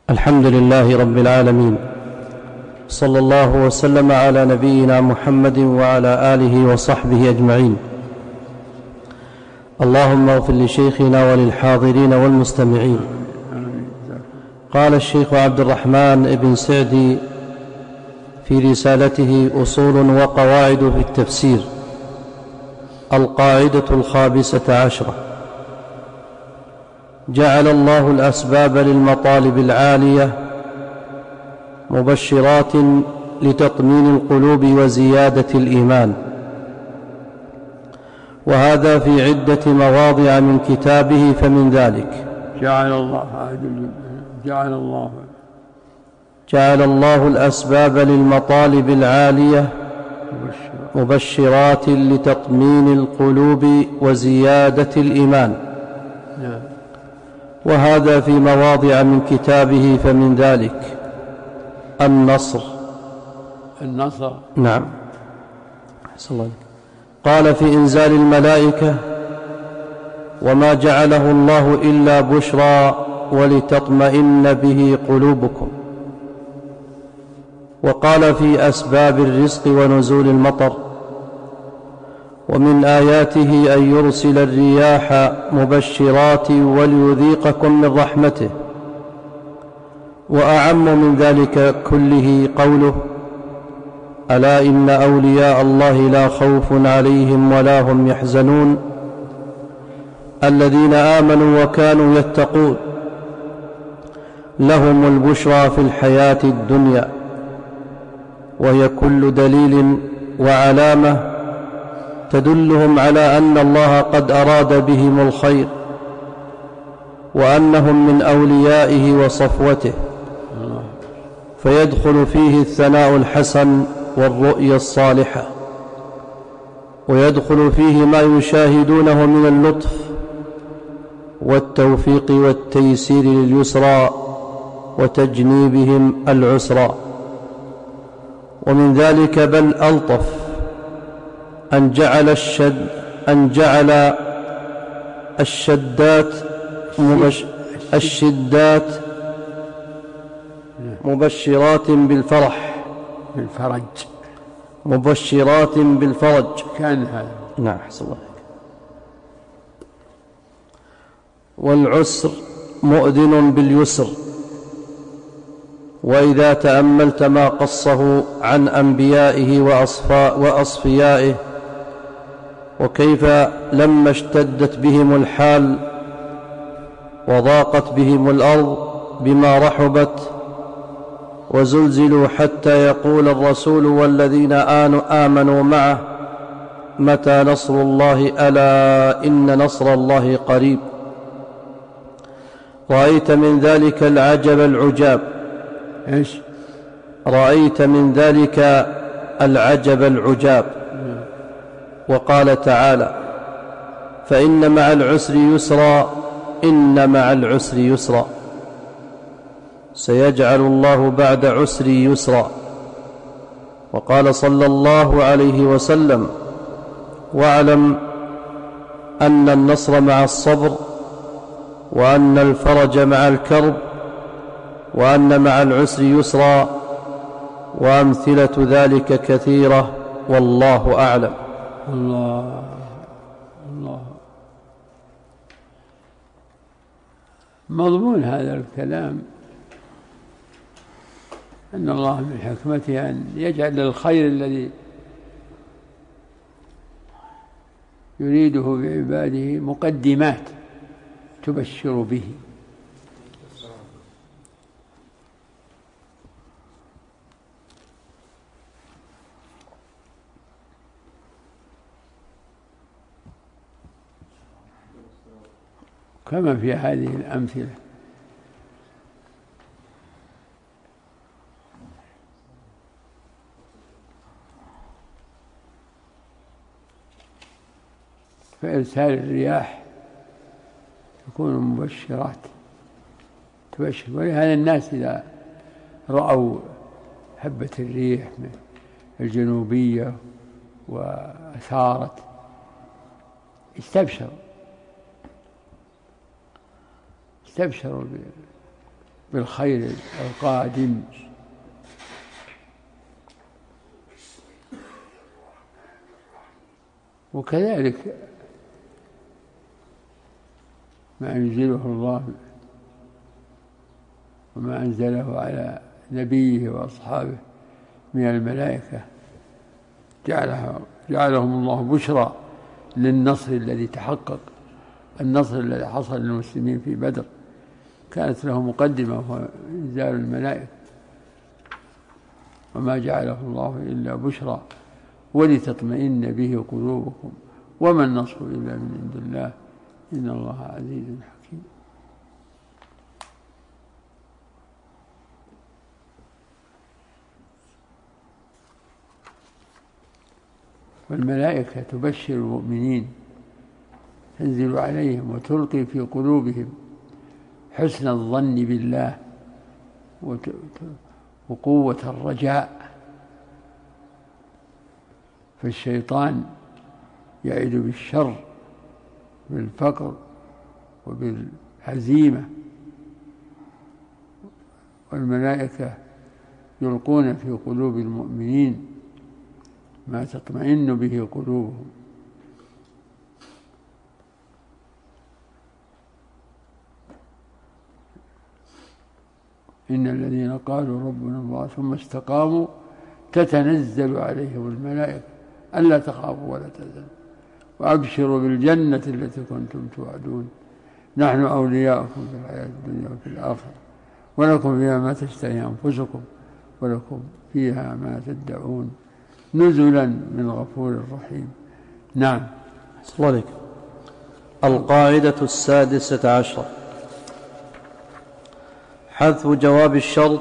الحمد لله رب العالمين، صلى الله وسلم على نبينا محمد وعلى آله وصحبه أجمعين. اللهم اغفر لشيخنا وللحاضرين والمستمعين. قال الشيخ عبد الرحمن بن سعدي في رسالته أصول وقواعد في التفسير: القاعدة 15: جعل الله الأسباب للمطالب العالية مبشرات لتطمين القلوب وزيادة الإيمان، وهذا في عدة مواضع من كتابه، فمن ذلك: جعل الله الأسباب للمطالب العالية مبشرات لتطمين القلوب وزيادة الإيمان، وهذا في مواضع من كتابه، فمن ذلك: النصر. نعم. قال في إنزال الملائكة: وما جعله الله إلا بشرى ولتطمئن به قلوبكم. وقال في أسباب الرزق ونزول المطر: ومن آياته أن يرسل الرياح مبشرات وليذيقكم من رحمته. وأعم من ذلك كله قوله: ألا إن أولياء الله لا خوف عليهم ولا هم يحزنون الذين آمنوا وكانوا يتقون لهم البشرى في الحياة الدنيا. وهي كل دليل وعلامة تدلهم على أن الله قد أراد بهم الخير، وأنهم من أوليائه وصفوته، فيدخل فيه الثناء الحسن والرؤيا الصالحة، ويدخل فيه ما يشاهدونه من اللطف والتوفيق والتيسير لليسرى وتجنيبهم العسرى. ومن ذلك بل ألطف أن جعل الشدات مبشرات مبشرات بالفرج. كان هذا. نعم. حسن الله. والعسر مؤذن باليسر. وإذا تأملت ما قصه عن أنبيائه وأصفيائه، وكيف لما اشتدت بهم الحال وضاقت بهم الأرض بما رحبت وزلزلوا حتى يقول الرسول والذين آمنوا معه: متى نصر الله؟ ألا إن نصر الله قريب. رأيت من ذلك العجب العجاب. رأيت من ذلك العجب العجاب. وقال تعالى: فإن مع العسر يسرا، إن مع العسر يسرا، سيجعل الله بعد عسر يسرا. وقال صلى الله عليه وسلم: واعلم أن النصر مع الصبر، وأن الفرج مع الكرب، وأن مع العسر يسرا، وأمثلة ذلك كثيرة، والله أعلم. الله. مضمون هذا الكلام أن الله من حكمته أن يجعل للخير الذي يريده بعباده مقدمات تبشر به. كما في هذه الأمثلة. فإرسال الرياح تكون مبشرات تبشر. ولهذا الناس إذا رأوا هبة الريح الجنوبية وأثارت استبشروا بالخير القادم. وكذلك ما ينزله الله وما أنزله على نبيه وأصحابه من الملائكة جعلهم الله بشرى للنصر الذي تحقق، النصر الذي حصل للمسلمين في بدر كانت له مقدمة وهو إنزال الملائكة، وما جعله الله إلا بشرى ولتطمئن به قلوبكم وما النصر إلا من عند الله إن الله عزيز حكيم. والملائكة تبشر المؤمنين، تنزل عليهم وتلقي في قلوبهم حسن الظن بالله وقوة الرجاء. فالشيطان يعد بالشر بالفقر وبالهزيمة، والملائكة يلقون في قلوب المؤمنين ما تطمئن به قلوبهم. إن الذين قالوا ربنا الله ثم استقاموا تتنزل عليهم الملائكة ألا تخافوا ولا تحزنوا وأبشروا بالجنة التي كنتم توعدون نحن أولياؤكم في الحياة الدنيا وفي الآخرة ولكم فيها ما تشتهي أنفسكم ولكم فيها ما تدعون نزلا من غفور رحيم. نعم. صلى الله عليك. القاعدة 16 حذف جواب الشرط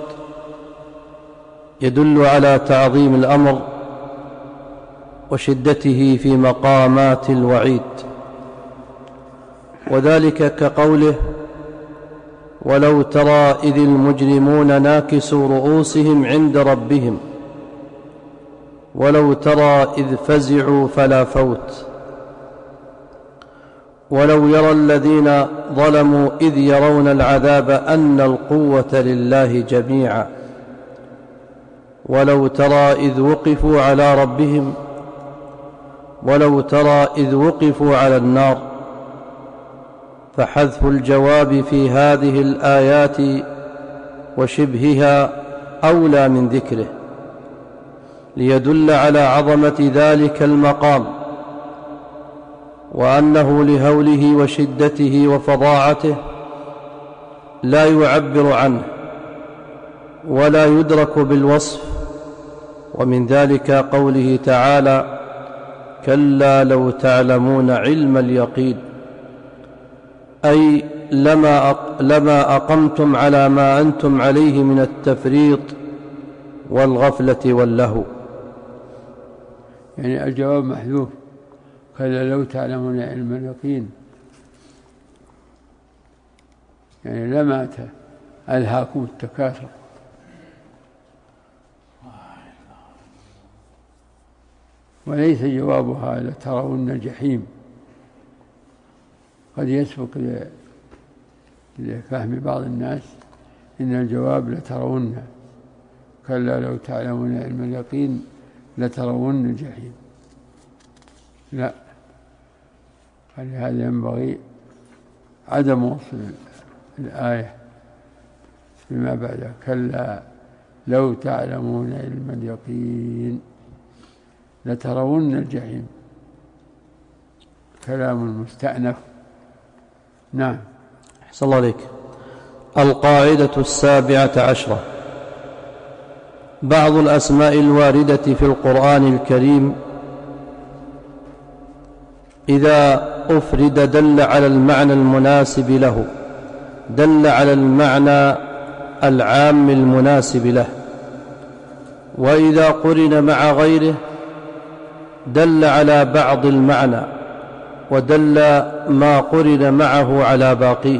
يدل على تعظيم الأمر وشدته في مقامات الوعيد، وذلك كقوله ولو ترى إذ المجرمون ناكسوا رؤوسهم عند ربهم ولو ترى إذ فزعوا فلا فوت ولو يرى الذين ظلموا إذ يرون العذاب أن القوة لله جميعا ولو ترى إذ وقفوا على ربهم ولو ترى إذ وقفوا على النار. فحذف الجواب في هذه الآيات وشبهها أولى من ذكره ليدل على عظمة ذلك المقام وأنه لهوله وشدته وفظاعته لا يعبر عنه ولا يدرك بالوصف. ومن ذلك قوله تعالى كلا لو تعلمون علم اليقين، أي لما أقمتم على ما أنتم عليه من التفريط والغفلة واللهو. يعني الجواب محذوف، كلا لو تعلمون علم اليقين، يعني لما ألهاكم التكاثر. وليس جوابها لترون الجحيم، قد يسبق لفهم بعض الناس إن الجواب لترون، كلا لو تعلمون علم اليقين لترون الجحيم، لا، فلهذا ينبغي عدم وصل الآية بما بعدها، كلا لو تعلمون علم اليقين لترون الجحيم، كلام مستأنف. نعم. أحسن الله عليك. القاعدة 17 بعض الأسماء الواردة في القرآن الكريم إذا أفرد دل على المعنى المناسب له، دل على المعنى العام المناسب له، وإذا قرن مع غيره دل على بعض المعنى ودل ما قرن معه على باقيه.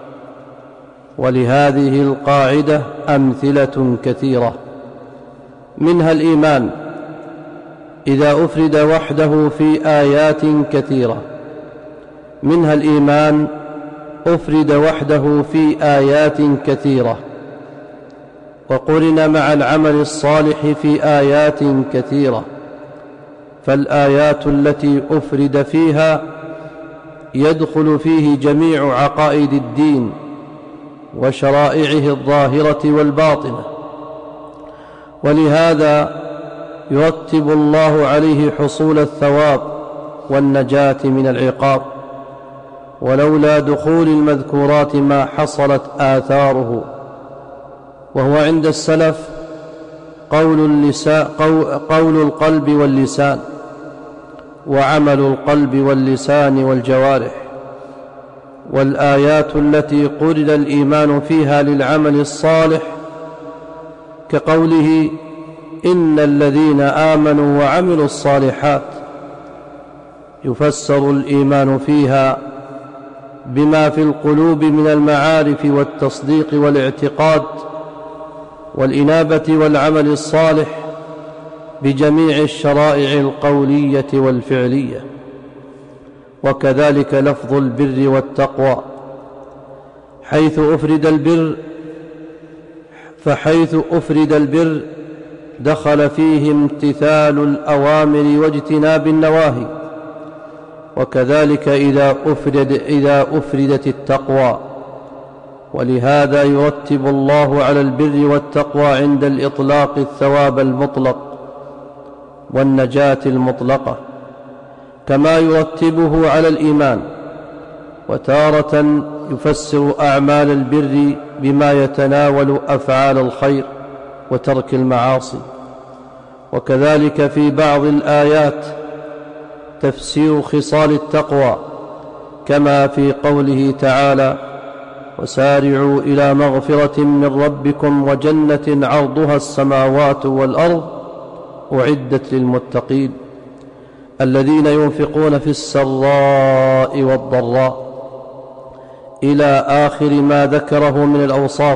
ولهذه القاعدة أمثلة كثيرة، منها الإيمان إذا أفرد وحده في آيات كثيرة، منها الإيمان أفرد وحده في آيات كثيرة وقرن مع العمل الصالح في آيات كثيرة، فالآيات التي أفرد فيها يدخل فيه جميع عقائد الدين وشرائعه الظاهرة والباطنة، ولهذا يرتب الله عليه حصول الثواب والنجاة من العقاب، ولولا دخول المذكورات ما حصلت آثاره. وهو عند السلف قول القلب واللسان، وعمل القلب واللسان والجوارح. والآيات التي قرن الإيمان فيها للعمل الصالح كقوله إن الذين آمنوا وعملوا الصالحات، يفسر الإيمان فيها بما في القلوب من المعارف والتصديق والاعتقاد والإنابة والعمل الصالح بجميع الشرائع القولية والفعلية. وكذلك لفظ البر والتقوى، فحيث أفرد البر دخل فيه امتثال الأوامر واجتناب النواهي، وكذلك إذا أفردت التقوى. ولهذا يرتب الله على البر والتقوى عند الإطلاق الثواب المطلق والنجاة المطلقة، كما يرتبه على الإيمان. وتارة يفسر أعمال البر بما يتناول أفعال الخير وترك المعاصي. وكذلك في بعض الآيات تفسير خصال التقوى، كما في قوله تعالى وسارعوا إلى مغفرة من ربكم وجنة عرضها السماوات والأرض أعدت للمتقين الذين ينفقون في السراء والضراء، إلى آخر ما ذكره من الأوصاف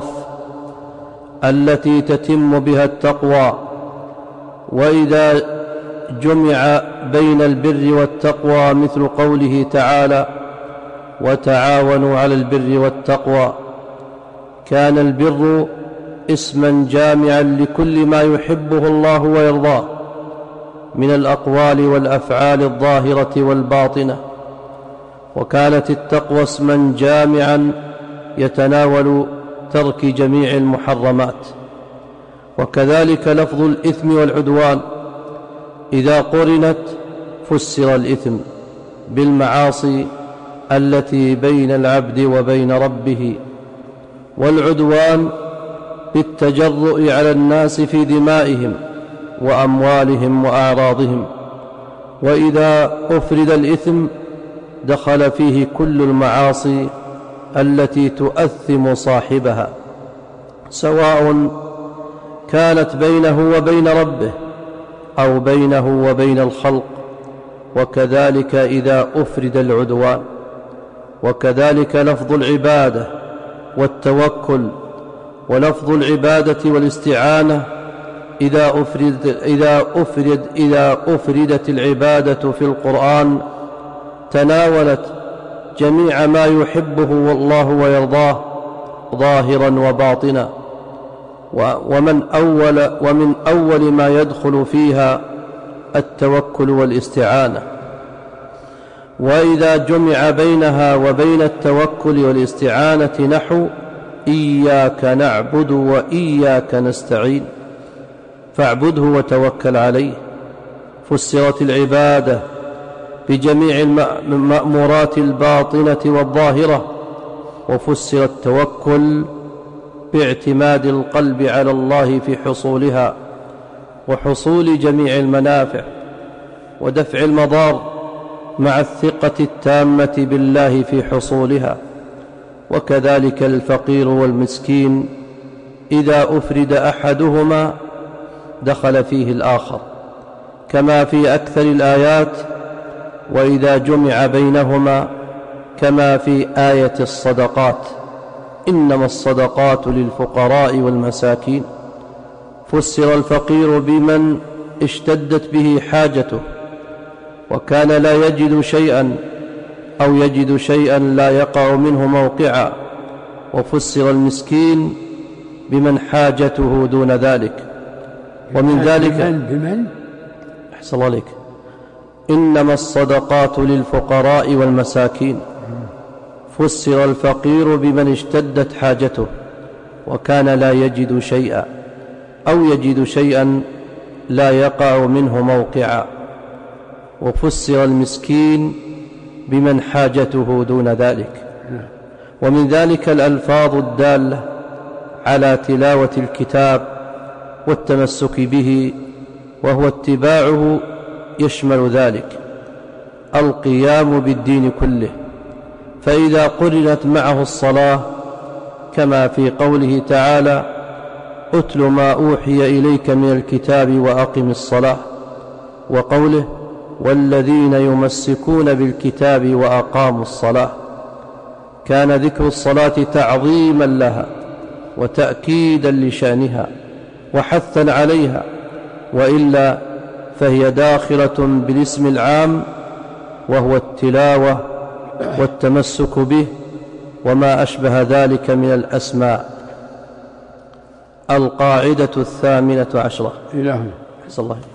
التي تتم بها التقوى. وإذا جمع بين البر والتقوى مثل قوله تعالى وتعاونوا على البر والتقوى، كان البر اسما جامعا لكل ما يحبه الله ويرضاه من الأقوال والأفعال الظاهرة والباطنة، وكانت التقوى اسما جامعا يتناول ترك جميع المحرمات. وكذلك لفظ الإثم والعدوان إذا قرنت فسر الإثم بالمعاصي التي بين العبد وبين ربه، والعدوان بالتجرؤ على الناس في دمائهم وأموالهم وأعراضهم. وإذا أفرد الإثم دخل فيه كل المعاصي التي تؤثم صاحبها، سواء كانت بينه وبين ربه أو بينه وبين الخلق. وكذلك إذا أفرد العدوان. وكذلك لفظ العبادة والتوكل، ولفظ العبادة والاستعانة إذا أفردت العبادة في القرآن تناولت جميع ما يحبه الله ويرضاه ظاهرا وباطنا، ومن أول ما يدخل فيها التوكل والاستعانة. وإذا جمع بينها وبين التوكل والاستعانة نحو إياك نعبد وإياك نستعين، فاعبده وتوكل عليه، فسرت العبادة بجميع المأمورات الباطنة والظاهرة، وفسر التوكل باعتماد القلب على الله في حصولها وحصول جميع المنافع ودفع المضار مع الثقة التامة بالله في حصولها. وكذلك الفقير والمسكين إذا أفرد أحدهما دخل فيه الآخر، كما في أكثر الآيات، وإذا جمع بينهما كما في آية الصدقات إنما الصدقات للفقراء والمساكين. فسر الفقير بمن اشتدت به حاجته وكان لا يجد شيئا أو يجد شيئا لا يقع منه موقعا. وفسر المسكين بمن حاجته دون ذلك. ومن ذلك بمن؟ أحسن الله عليك. إنما الصدقات للفقراء والمساكين. فسر الفقير بمن اشتدت حاجته وكان لا يجد شيئا، أو يجد شيئا لا يقع منه موقعا. وفسر المسكين بمن حاجته دون ذلك. ومن ذلك الألفاظ الدالة على تلاوة الكتاب والتمسك به، وهو اتباعه يشمل ذلك القيام بالدين كله، فإذا قرنت معه الصلاة كما في قوله تعالى: أتل ما أوحي إليك من الكتاب وأقم الصلاة، وقوله: والذين يمسكون بالكتاب وأقاموا الصلاة، كان ذكر الصلاة تعظيما لها وتأكيدا لشأنها وحثا عليها، وإلا فهي داخلة بالاسم العام وهو التلاوة والتمسك به وما أشبه ذلك من الأسماء. القاعدة 18. إلهي. أحسن الله.